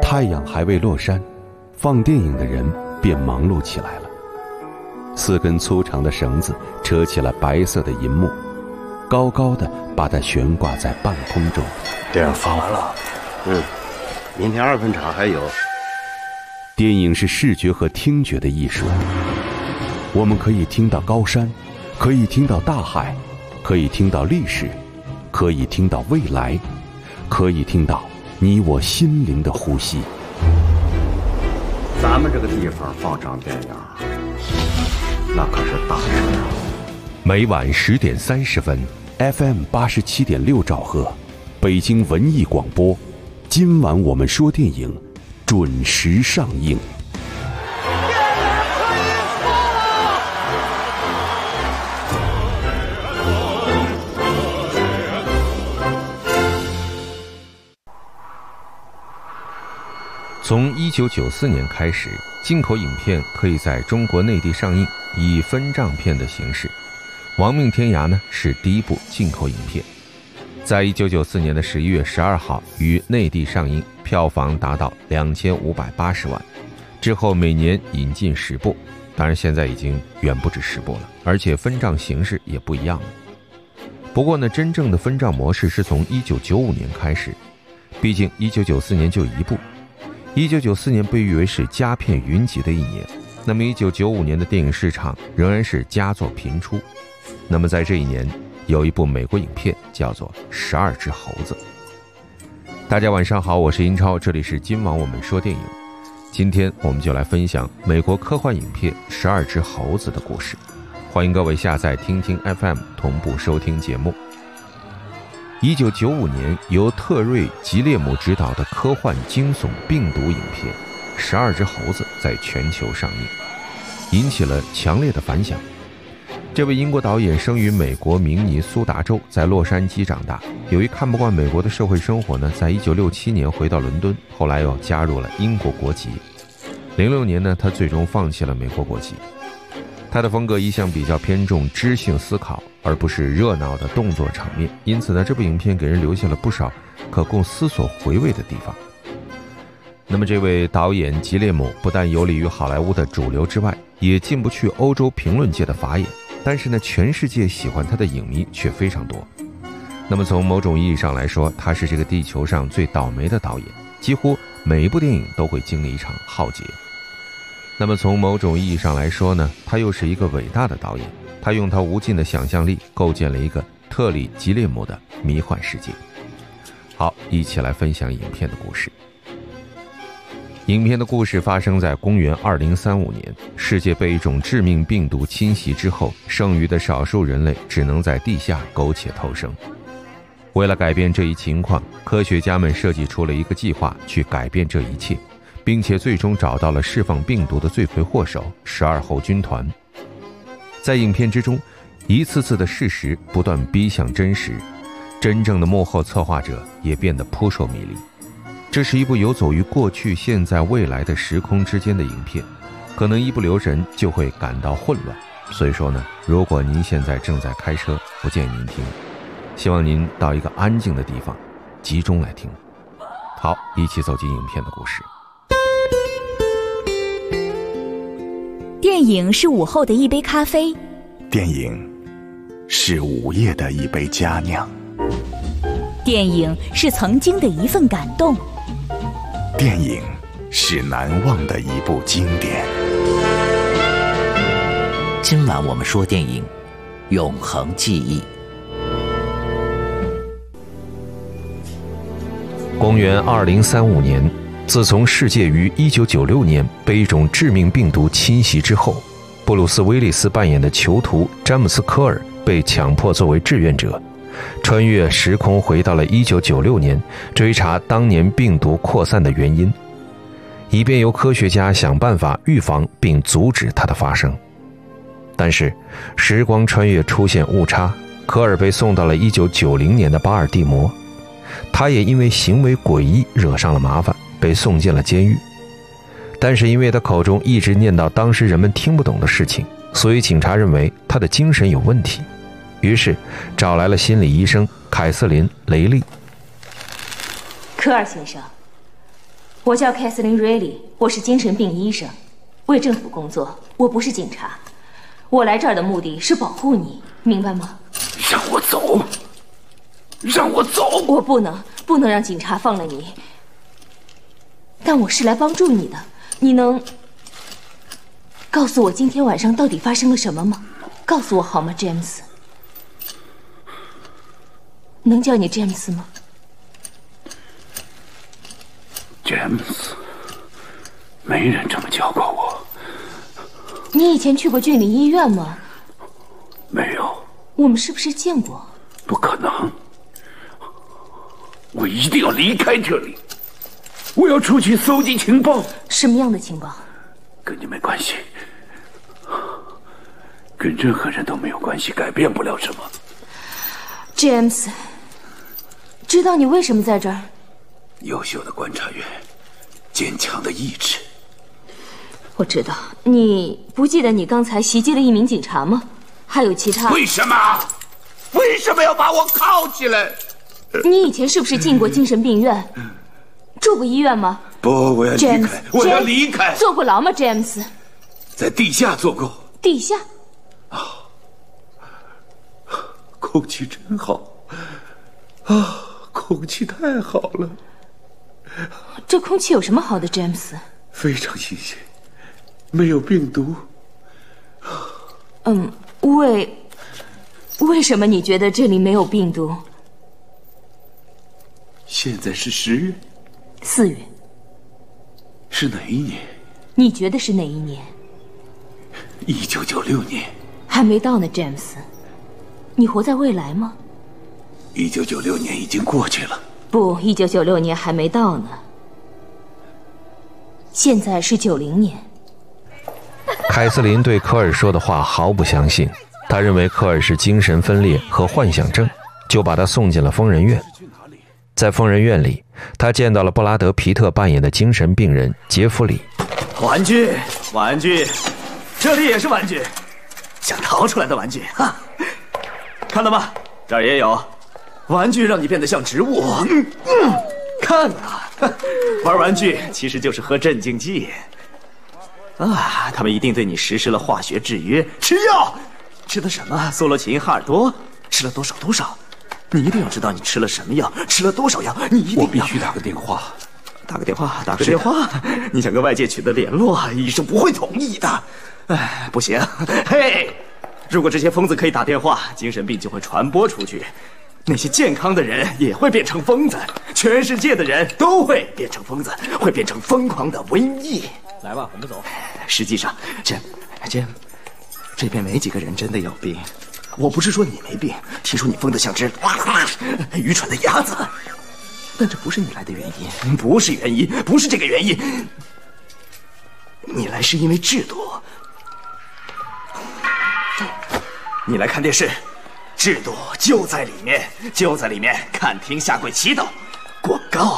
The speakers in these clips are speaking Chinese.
太阳还未落山，放电影的人便忙碌起来了。4根粗长的绳子扯起了白色的银幕，高高的把它悬挂在半空中。 电影放完了，明天2分场还有。 电影是视觉和听觉的艺术，我们可以听到高山，可以听到大海，可以听到历史，可以听到未来，可以听到你我心灵的呼吸。 咱们这个地方放场电影，那可是大事啊！ 每晚10点30分 ，FM 87.6兆赫，北京文艺广播。今晚我们说电影，准时上映。 从1994年开始，进口影片可以在中国内地上映，以分账片的形式。《亡命天涯》呢是第一部进口影片，在1994年的11月12号于内地上映，票房达到2580万。之后每年引进10部，当然现在已经远不止10部了，而且分账形式也不一样了。不过呢，真正的分账模式是从1995年开始，毕竟1994年就一部。1994年被誉为是佳片云集的一年，那么1995年的电影市场仍然是佳作频出。那么在这一年，有一部美国影片叫做《12只猴子》。大家晚上好，我是英超，这里是今晚我们说电影。今天我们就来分享美国科幻影片《12只猴子》的故事。欢迎各位下载听听 FM 同步收听节目。1995年由特瑞·吉列姆执导的科幻惊悚病毒影片《12只猴子》在全球上映，引起了强烈的反响。这位英国导演生于美国明尼苏达州，在洛杉矶长大。由于看不惯美国的社会生活呢，在1967年回到伦敦，后来又加入了英国国籍。06年呢，他最终放弃了美国国籍。他的风格一向比较偏重知性思考，而不是热闹的动作场面，因此呢，这部影片给人留下了不少可供思索回味的地方。那么这位导演吉列姆不但游离于好莱坞的主流之外，也进不去欧洲评论界的法眼，但是呢，全世界喜欢他的影迷却非常多。那么从某种意义上来说，他是这个地球上最倒霉的导演，几乎每一部电影都会经历一场浩劫。那么从某种意义上来说呢，他又是一个伟大的导演，他用他无尽的想象力构建了一个特里·吉列姆的迷幻世界。好，一起来分享影片的故事。影片的故事发生在公元2035年，世界被一种致命病毒侵袭之后，剩余的少数人类只能在地下苟且偷生。为了改变这一情况，科学家们设计出了一个计划去改变这一切，并且最终找到了释放病毒的罪魁祸首12猴军团。在影片之中，一次次的事实不断逼向真实，真正的幕后策划者也变得扑朔迷离。这是一部游走于过去、现在、未来的时空之间的影片，可能一不留神就会感到混乱。所以说呢，如果您现在正在开车，不建议您听，希望您到一个安静的地方集中来听。好，一起走进影片的故事。 电影是午后的一杯咖啡， 电影是午夜的一杯佳酿， 电影是曾经的一份感动， 电影是难忘的一部经典。 今晚我们说电影，永恒记忆。 公元2035年，自从世界于1996年被一种致命病毒侵袭之后，布鲁斯·威利斯扮演的囚徒詹姆斯·科尔被强迫作为志愿者，穿越时空回到了1996年，追查当年病毒扩散的原因，以便由科学家想办法预防并阻止它的发生。但是时光穿越出现误差，科尔被送到了1990年的巴尔的摩，他也因为行为诡异惹上了麻烦，被送进了监狱。但是因为他口中一直念叨当时人们听不懂的事情，所以警察认为他的精神有问题，于是找来了心理医生凯瑟琳·雷利。 科尔先生， 我叫凯瑟琳·瑞利，我是精神病医生，为政府工作，我不是警察。我来这儿的目的是保护你，明白吗？ 让我走！让我走！ 我不能让警察放了你。但我是来帮助你的，你能告诉我今天晚上到底发生了什么吗？告诉我好吗，詹姆斯？能叫你詹姆斯吗？ 詹姆斯，没人这么叫过我。 你以前去过郡里医院吗？ 没有。 我们是不是见过？ 不可能！我一定要离开这里，我要出去搜集情报。 什么样的情报？ 跟你没关系，跟任何人都没有关系，改变不了什么。 James， 知道你为什么在这儿？ 优秀的观察员，坚强的意志。 我知道。你不记得你刚才袭击了一名警察吗？还有其他。 为什么要把我铐起来？ 你以前是不是进过精神病院？住过医院吗？ 不，我要离开，我要离开。 坐过牢吗，詹姆斯？ 在地下做过。 地下？ 空气真好啊！空气太好了。 这空气有什么好的，詹姆斯？ 非常新鲜，没有病毒。 为什么你觉得这里没有病毒？ 现在是10月 ，4月。 是哪一年？ 你觉得是哪一年 ？1996年。 还没到呢，詹姆斯。你活在未来吗 ？1996年已经过去了。 不，1996年还没到呢。现在是90年。 凯瑟琳对科尔说的话毫不相信，他认为科尔是精神分裂和幻想症，就把他送进了疯人院。在疯人院里，他见到了布拉德·皮特扮演的精神病人杰弗里。 玩具，这里也是玩具，想逃出来的玩具哈，看到吗？这儿也有玩具，让你变得像植物。看啊，玩玩具其实就是喝镇静剂啊！他们一定对你实施了化学制约，吃药，吃的什么？索洛琴、哈尔多，吃了多少？你一定要知道你吃了什么药，吃了多少药，你一定要。 我必须打个电话。 打个电话，你想跟外界取得联络，医生不会同意的。哎，不行，嘿，如果这些疯子可以打电话，精神病就会传播出去，那些健康的人也会变成疯子，全世界的人都会变成疯子，会变成疯狂的瘟疫。 来吧，我们走。 实际上，这边没几个人真的有病。我不是说你没病，听说你疯得像只愚蠢的鸭子。但这不是你来的原因，不是这个原因。你来是因为制度，你来看电视，制度就在里面，看厅下跪祈祷，广告。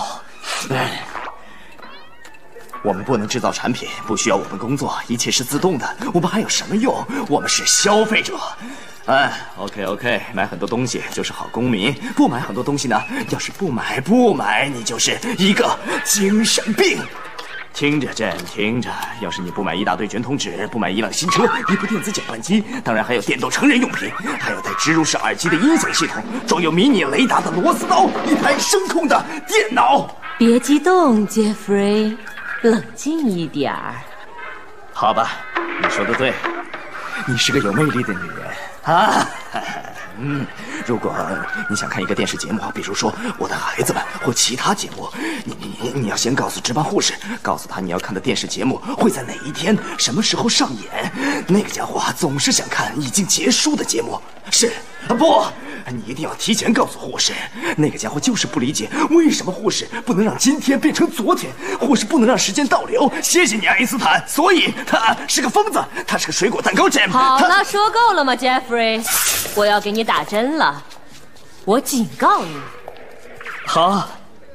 我们不能制造产品，不需要我们工作，一切是自动的。我们还有什么用？我们是消费者。OK， 买很多东西就是好公民，不买很多东西呢？要是不买，你就是一个精神病。听着，听着，要是你不买一大堆卷筒纸，不买一辆新车，一部电子搅拌机，当然还有电动成人用品，还有带植入式耳机的音响系统，装有迷你雷达的螺丝刀，一台声控的电脑。 别激动，杰弗瑞，冷静一点儿。 好吧，你说的对，你是个有魅力的女人啊。如果你想看一个电视节目，比如说《我的孩子们》或其他节目，你要先告诉值班护士，告诉他你要看的电视节目会在哪一天、什么时候上演。那个家伙总是想看已经结束的节目。是不？你一定要提前告诉护士。那个家伙就是不理解为什么护士不能让今天变成昨天，护士不能让时间倒流。谢谢你，爱因斯坦。所以他是个疯子，他是个水果蛋糕 Jam。 好了，说够了吗 ，Jeffrey？ 我要给你打针了，我警告你。 好，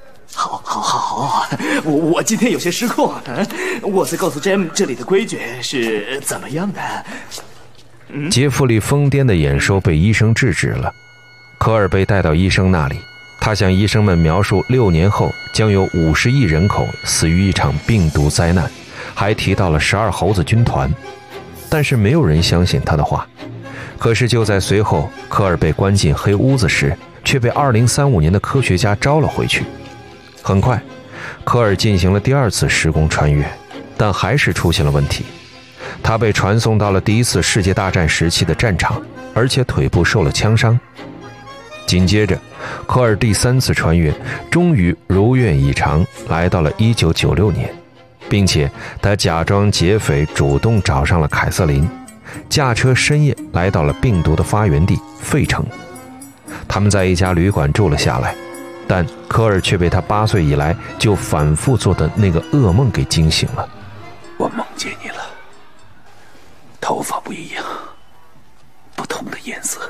我今天有些失控。我再告诉 Jam 这里的规矩是怎么样的。 杰弗里疯癫的演说被医生制止了。科尔被带到医生那里，他向医生们描述6年后将有50亿人口死于一场病毒灾难，还提到了12猴子军团，但是没有人相信他的话。可是就在随后科尔被关进黑屋子时，却被2035年的科学家招了回去。很快科尔进行了第2次时空穿越，但还是出现了问题。他被传送到了第1次世界大战时期的战场，而且腿部受了枪伤。紧接着科尔第3次穿越终于如愿以偿来到了1996年，并且他假装劫匪主动找上了凯瑟琳，驾车深夜来到了病毒的发源地费城。他们在一家旅馆住了下来，但科尔却被他8岁以来就反复做的那个噩梦给惊醒了。 我梦见你了，头发不一样，不同的颜色，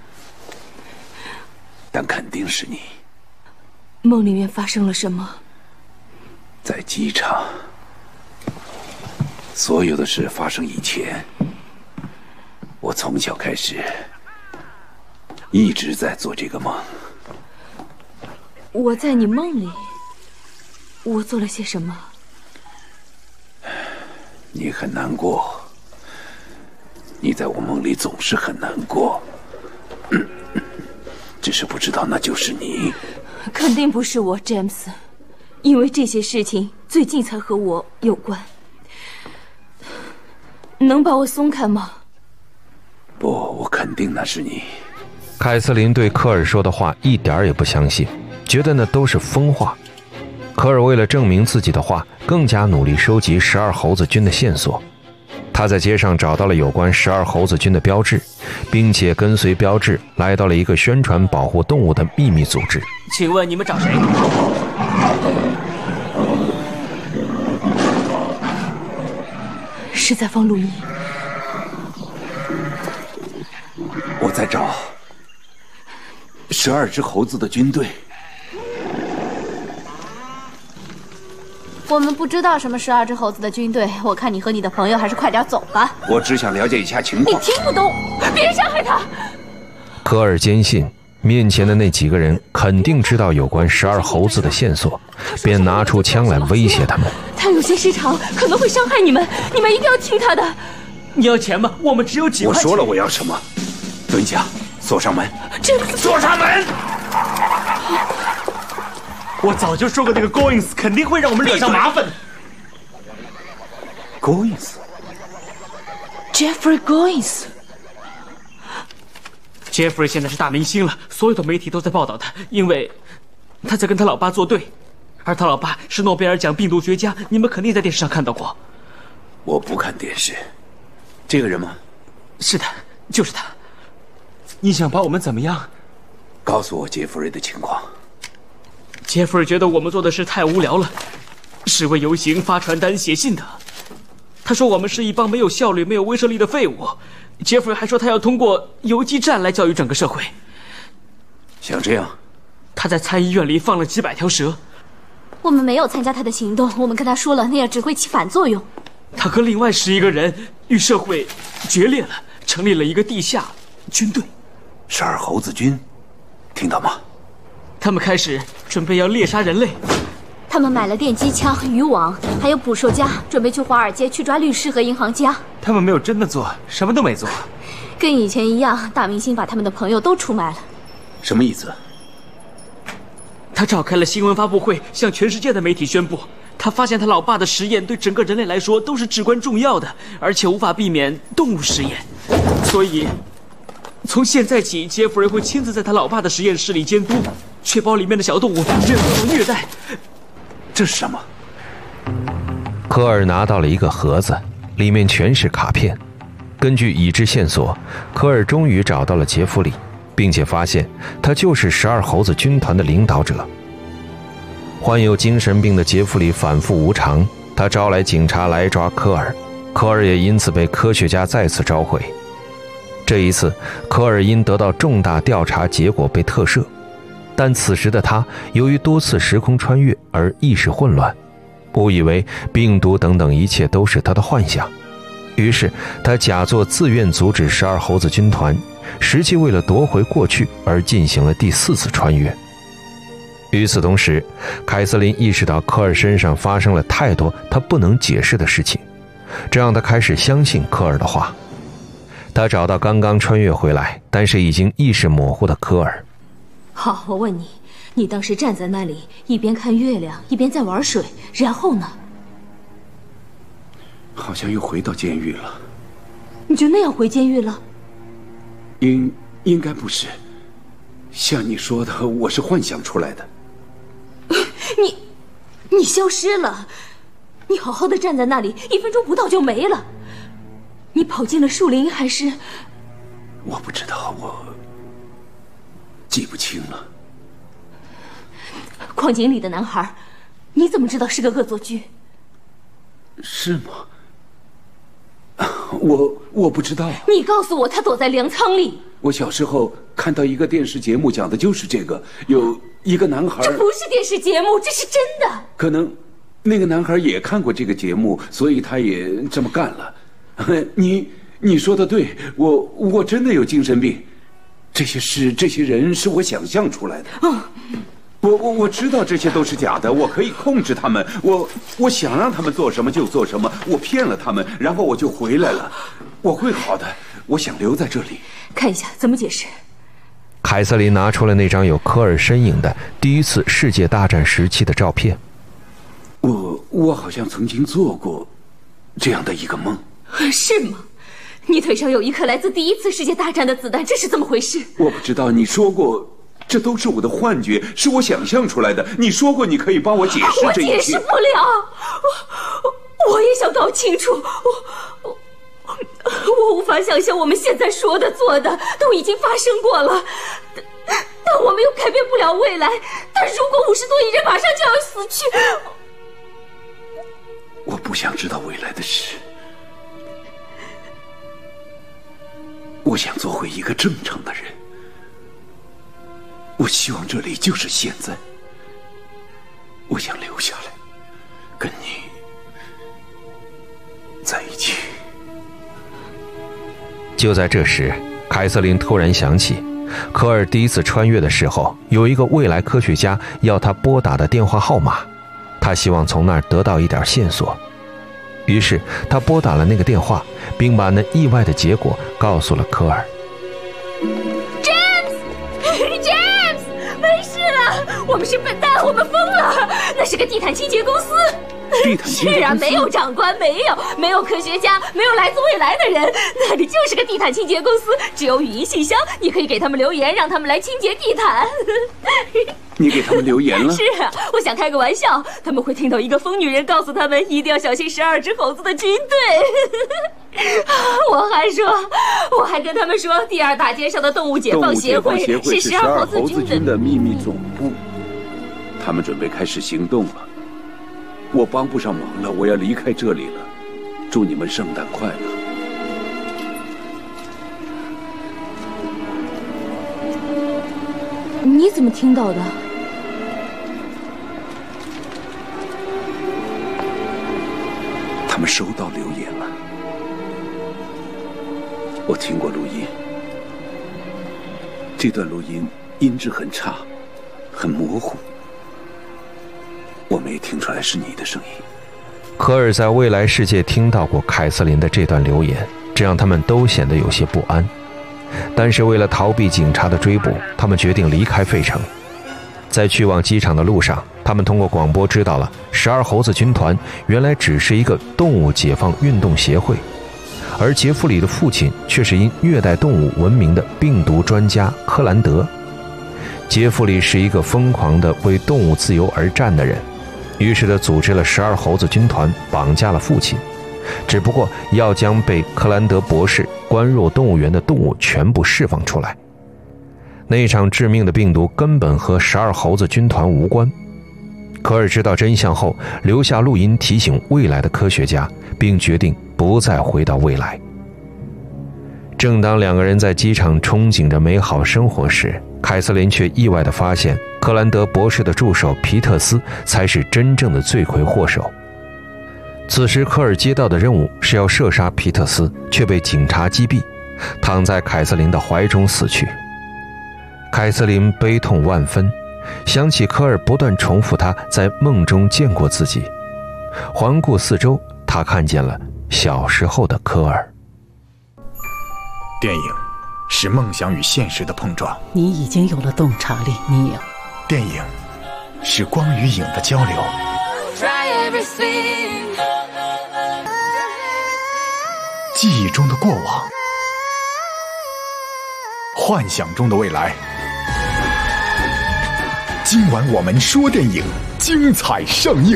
但肯定是你。 梦里面发生了什么？ 在机场，所有的事发生以前，我从小开始一直在做这个梦。 我在你梦里，我做了些什么？ 你很难过，你在我梦里总是很难过，只是不知道那就是你。 肯定不是我，詹姆斯，因为这些事情最近才和我有关。能把我松开吗？ 不，我肯定那是你。 凯瑟琳对科尔说的话一点也不相信，觉得那都是疯话。科尔为了证明自己的话，更加努力收集12猴子军的线索。他在街上找到了有关12猴子军的标志，并且跟随标志来到了一个宣传保护动物的秘密组织。 请问你们找谁？ 是在放录音。 我在找12只猴子的军队。 我们不知道什么12只猴子的军队，我看你和你的朋友还是快点走吧。 我只想了解一下情你况。 听不懂，别伤害他。 科尔坚信面前的那几个人肯定知道有关12猴子的线索，便拿出枪来威胁他们。 他有些失常，可能会伤害你们，你们一定要听他的。 你要钱吗？我们只有几块钱。 我说了我要什么，蹲下，锁上门。 锁上门！我早就说过，那个 Goins 肯定会让我们惹上麻烦。 Goins， Jeffrey Goins。 Jeffrey 现在是大明星了，所有的媒体都在报道他，因为他在跟他老爸作对，而他老爸是诺贝尔奖病毒学家，你们肯定在电视上看到过。 我不看电视。这个人吗？ 是的，就是他。你想把我们怎么样？ 告诉我杰弗瑞的情况。 杰弗瑞觉得我们做的事太无聊了，示威游行、发传单、写信的。他说我们是一帮没有效率、没有威慑力的废物。杰弗瑞还说他要通过游击战来教育整个社会。 像这样， 他在参议院里放了几百条蛇。 我们没有参加他的行动，我们跟他说了，那样只会起反作用。 他和另外11个人与社会决裂了，成立了一个地下军队。 12猴子军，听到吗？ 他们开始准备要猎杀人类。 他们买了电击枪、渔网，还有捕兽夹，准备去华尔街去抓律师和银行家。 他们没有真的做，什么都没做。 跟以前一样，大明星把他们的朋友都出卖了。 什么意思？ 他召开了新闻发布会，向全世界的媒体宣布，他发现他老爸的实验对整个人类来说都是至关重要的，而且无法避免动物实验。所以从现在起，杰弗瑞会亲自在他老爸的实验室里监督，确保里面的小动物任何虐待。 这是什么？ 科尔拿到了一个盒子，里面全是卡片。根据已知线索，科尔终于找到了杰弗里，并且发现他就是12猴子军团的领导者。患有精神病的杰弗里反复无常，他招来警察来抓科尔，科尔也因此被科学家再次召回。这一次，科尔因得到重大调查结果被特赦，但此时的他由于多次时空穿越而意识混乱，误以为病毒等等一切都是他的幻想。于是他假作自愿阻止12猴子军团，实际为了夺回过去而进行了第4次穿越。 与此同时，凯瑟琳意识到科尔身上发生了太多她不能解释的事情，这让她开始相信科尔的话。她找到刚刚穿越回来但是已经意识模糊的科尔。 好，我问你，你当时站在那里一边看月亮一边在玩水，然后呢？ 好像又回到监狱了。 你就那样回监狱了？ 应该不是，像你说的，我是幻想出来的。 你消失了，你好好的站在那里，1分钟不到就没了。你跑进了树林还是？ 我不知道，我记不清了。 矿井里的男孩，你怎么知道是个恶作剧？ 是吗？我不知道。 你告诉我，他躲在粮仓里。 我小时候看到一个电视节目，讲的就是这个，有一个男孩。 这不是电视节目，这是真的。 可能那个男孩也看过这个节目，所以他也这么干了。你说的对，我真的有精神病。这些事，这些人是我想象出来的。我知道这些都是假的，我可以控制他们，我想让他们做什么就做什么，我骗了他们，然后我就回来了。我会好的，我想留在这里。 看一下怎么解释。 凯瑟琳拿出了那张有科尔身影的第一次世界大战时期的照片。 我好像曾经做过这样的一个梦。 是吗？你腿上有一颗来自第1次世界大战的子弹，这是怎么回事？ 我不知道，你说过这都是我的幻觉，是我想象出来的。你说过你可以帮我解释这一切。 我解释不了，我也想搞清楚。我无法想象我们现在说的做的都已经发生过了，但我们又改变不了未来。但如果50多亿人马上就要死去， 我不想知道未来的事。我想做回一个正常的人。我希望这里就是现在。我想留下来，跟你在一起。 就在这时，凯瑟琳突然想起，科尔第一次穿越的时候，有一个未来科学家要他拨打的电话号码，他希望从那儿得到一点线索。于是他拨打了那个电话，并把那意外的结果告诉了科尔。 James， 没事了，我们是笨蛋，我们疯了，那是个地毯清洁公司。 地毯清洁公司？ 是啊，没有长官，没有科学家，没有来自未来的人，那里就是个地毯清洁公司，只有语音信箱，你可以给他们留言，让他们来清洁地毯。 你给他们留言了？ 是啊，我想开个玩笑，他们会听到一个疯女人告诉他们一定要小心12只猴子的军队。我还跟他们说，第2大街上的动物解放协会是12猴子军的秘密总部，他们准备开始行动了。我帮不上忙了，我要离开这里了。祝你们圣诞快乐。 你怎么听到的？ 他们收到留言了，我听过录音，这段录音音质很差，很模糊，我没听出来是你的声音。 科尔在未来世界听到过凯瑟琳的这段留言，这让他们都显得有些不安。但是为了逃避警察的追捕，他们决定离开费城。在去往机场的路上，他们通过广播知道了12猴子军团原来只是一个动物解放运动协会，而杰弗里的父亲却是因虐待动物闻名的病毒专家克兰德。杰弗里是一个疯狂的为动物自由而战的人，于是他组织了12猴子军团，绑架了父亲，只不过要将被克兰德博士关入动物园的动物全部释放出来。那场致命的病毒根本和12猴子军团无关。科尔知道真相后，留下录音提醒未来的科学家，并决定不再回到未来。正当2个人在机场憧憬着美好生活时，凯瑟琳却意外地发现，克兰德博士的助手皮特斯才是真正的罪魁祸首。此时科尔接到的任务是要射杀皮特斯，却被警察击毙，躺在凯瑟琳的怀中死去。凯瑟琳悲痛万分， 想起科尔不断重复他在梦中见过自己，环顾四周，他看见了小时候的科尔。 电影是梦想与现实的碰撞， 你已经有了洞察力，你有。 电影是光与影的交流，记忆中的过往，幻想中的未来。今晚我们说电影，精彩上映。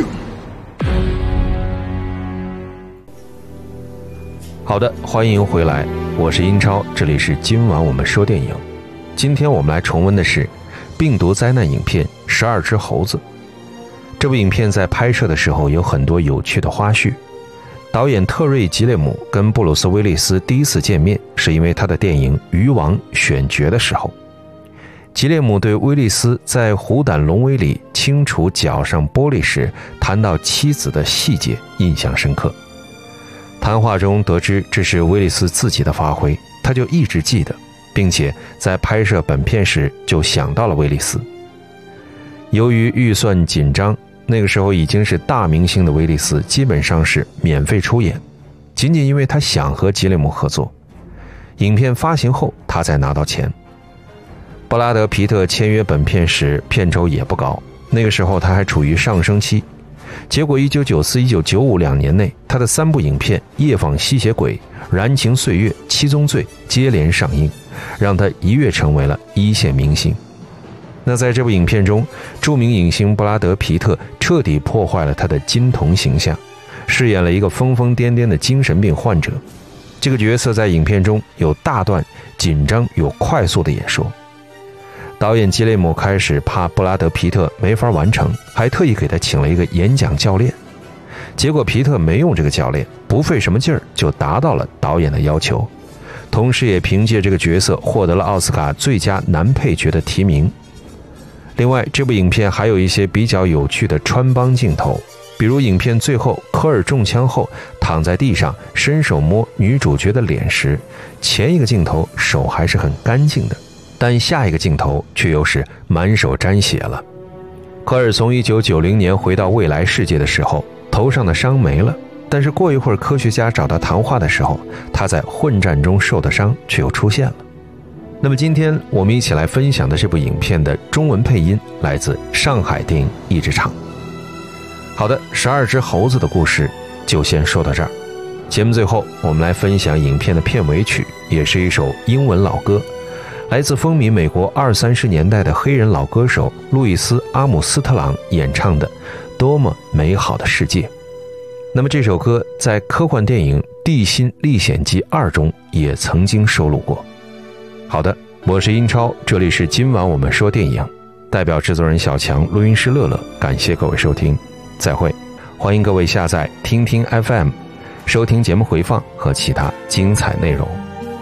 好的，欢迎回来，我是英超，这里是今晚我们说电影。今天我们来重温的是病毒灾难影片《12只猴子》。这部影片在拍摄的时候有很多有趣的花絮。导演特瑞·吉列姆跟布鲁斯·威利斯第一次见面，是因为他的电影《鱼王》选角的时候。吉列姆对威利斯在《虎胆龙威》里清除脚上玻璃时谈到妻子的细节印象深刻。谈话中得知这是威利斯自己的发挥，他就一直记得，并且在拍摄本片时就想到了威利斯。由于预算紧张，那个时候已经是大明星的威利斯基本上是免费出演，仅仅因为他想和吉列姆合作。影片发行后他才拿到钱。布拉德·皮特签约本片时片酬也不高，那个时候他还处于上升期。结果1994、1995两年内，他的3部影片《夜访吸血鬼》、《燃情岁月》、《七宗罪》接连上映，让他一跃成为了一线明星。那在这部影片中，著名影星布拉德·皮特彻底破坏了他的金童形象，饰演了一个疯疯癫癫的精神病患者。这个角色在影片中有大段紧张又快速的演说。导演吉列姆开始怕布拉德·皮特没法完成，还特意给他请了一个演讲教练。结果皮特没用这个教练，不费什么劲儿就达到了导演的要求，同时也凭借这个角色获得了奥斯卡最佳男配角的提名。另外，这部影片还有一些比较有趣的穿帮镜头，比如影片最后科尔中枪后躺在地上伸手摸女主角的脸时，前一个镜头手还是很干净的，但下一个镜头却又是满手沾血了。科尔从1990年回到未来世界的时候，头上的伤没了，但是过一会儿科学家找他谈话的时候，他在混战中受的伤却又出现了。那么今天我们一起来分享的这部影片的中文配音来自上海电影译制厂。好的，12只猴子的故事就先说到这儿。节目最后我们来分享影片的片尾曲，也是一首英文老歌，来自风靡美国20、30年代的黑人老歌手路易斯·阿姆斯特朗演唱的《多么美好的世界》。那么这首歌在科幻电影《地心历险记2》中也曾经收录过。好的，我是英超，这里是今晚我们说电影，代表制作人小强，录音师乐乐，感谢各位收听，再会。欢迎各位下载听听 FM， 收听节目回放和其他精彩内容。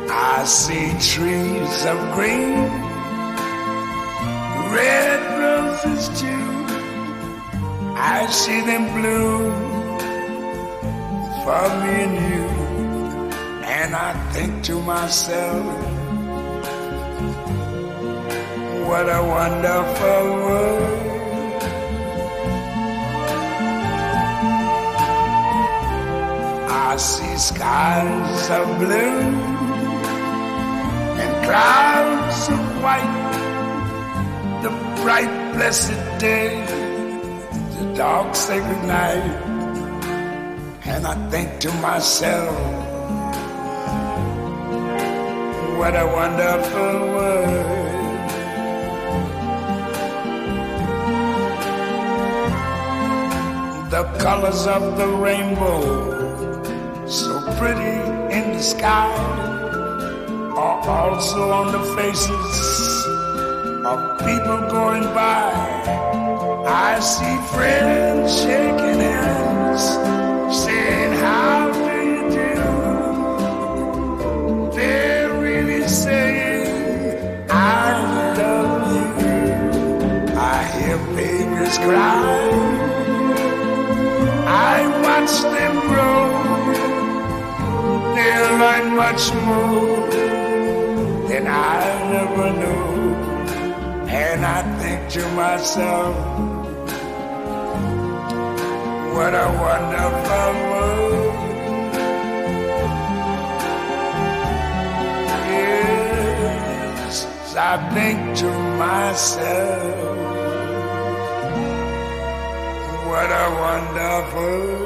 I see trees of green, red roses too. I see them bloom for me and you. And I think to myself, what a wonderful world. I see skies of blue and clouds of white, the bright blessed day, the dark sacred night. And I think to myself, what a wonderful world. The colors of the rainbow, so pretty in the sky, are also on the faces of people going by. I see friends shaking hands, saying, how do you do? They're really saying, I love you. I hear babies cry, I watch them grow. They'll learn much more than I never knew. And I think to myself, what a wonderful world. Yes, I think to myself, what a wonderful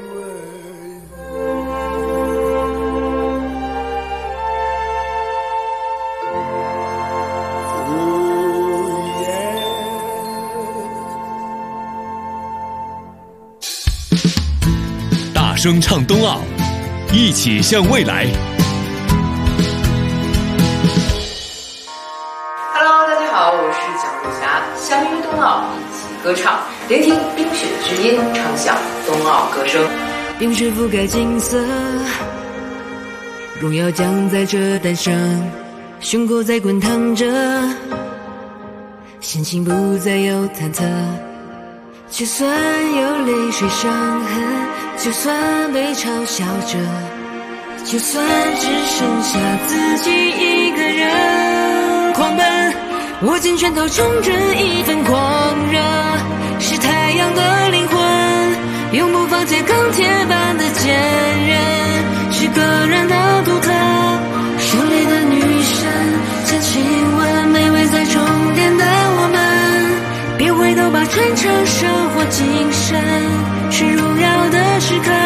大声唱冬奥，一起向未来。 Hello， 大家好，我是蒋璐霞，相约冬奥，一起歌唱，聆听冰雪之音，唱响冬奥歌声。 冰雪覆盖金色，荣耀将在这诞生，胸口在滚烫着，心情不再有忐忑。就算有泪水伤痕，就算被嘲笑着，就算只剩下自己一个人狂奔，握紧拳头冲着一份狂热，是太阳的灵魂，永不放弃钢铁般的坚韧，是个人的独特，胜利的女神将亲吻卑微在终点的我们，别回头吧，传承生活精神，是荣耀的时刻。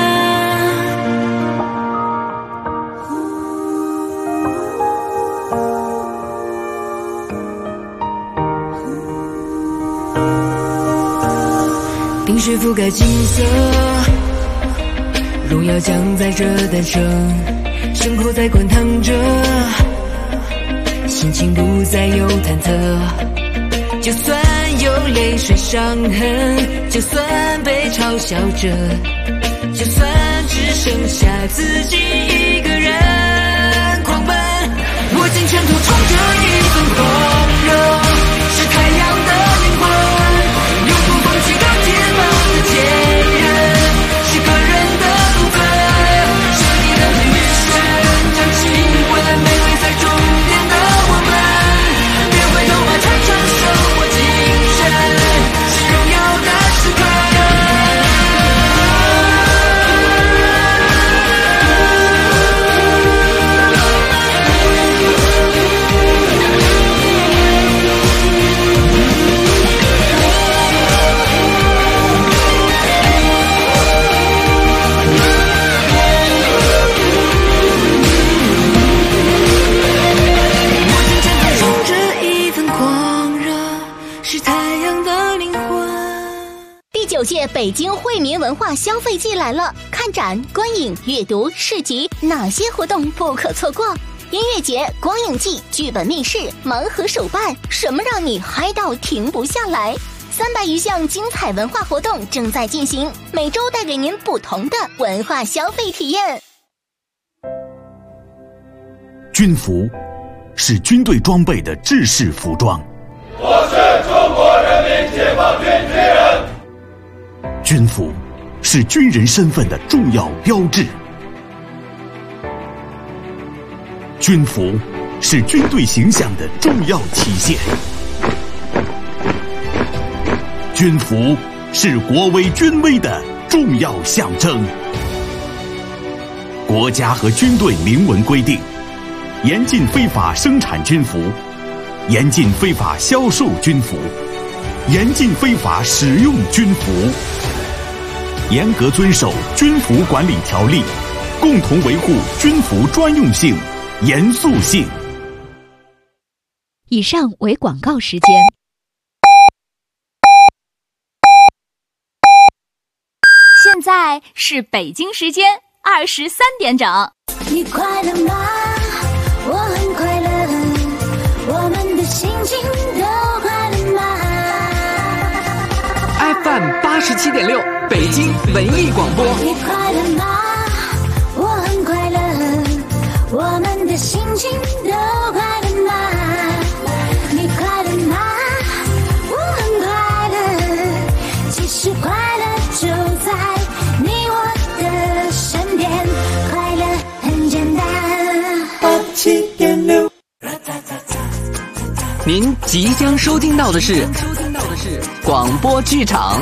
冰雪覆盖金色，荣耀将在这诞生，胸口在滚烫着，心情不再有忐忑。就算有泪水伤痕，就算被嘲笑着，就算只剩下自己一个人狂奔，握紧拳头冲着一份狂热，是太阳的灵魂，永不放弃钢铁般的坚韧，是个人的独特，胜利的女神将亲吻卑微在终点的我们，别回头吧，传承生活精神，是荣耀的时刻。 第9届北京惠民文化消费季来了，看展、观影、阅读、市集，哪些活动不可错过？音乐节、光影季、剧本密室、盲盒手办，什么让你嗨到停不下来？300余项精彩文化活动正在进行，每周带给您不同的文化消费体验。 军服是军队装备的制式服装。 我是中国人民解放军军人。 军服是军人身份的重要标志。军服是军队形象的重要体现。军服是国威军威的重要象征。国家和军队明文规定，严禁非法生产军服，严禁非法销售军服，严禁非法使用军服，严格遵守军服管理条例，共同维护军服专用性、严肃性。 以上为广告时间。 现在是北京时间23点整。 你快乐吗？我很快乐，我们的心情都快乐吗 ？FM 87.6，北京文艺广播。 你快乐吗？我很快乐，我们的心情都快乐吗？你快乐吗？我很快乐，其实快乐就在你我的身边，快乐很简单。87.6 您即将收听到的是广播剧场。